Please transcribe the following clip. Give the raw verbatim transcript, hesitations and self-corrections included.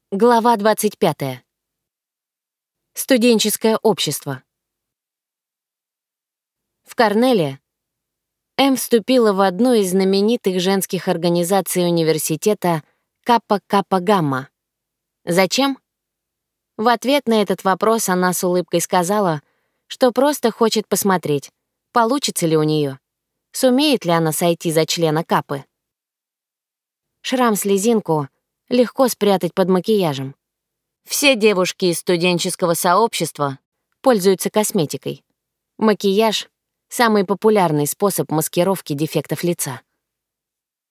Глава двадцать пятая. Студенческое общество. В Корнеле Эм вступила в одну из знаменитых женских организаций университета Каппа Каппа Гамма. Зачем? В ответ на этот вопрос она с улыбкой сказала, что просто хочет посмотреть, получится ли у нее, сумеет ли она сойти за члена Каппы. Шрам-слезинку легко спрятать под макияжем. Все девушки из студенческого сообщества пользуются косметикой. Макияж — самый популярный способ маскировки дефектов лица.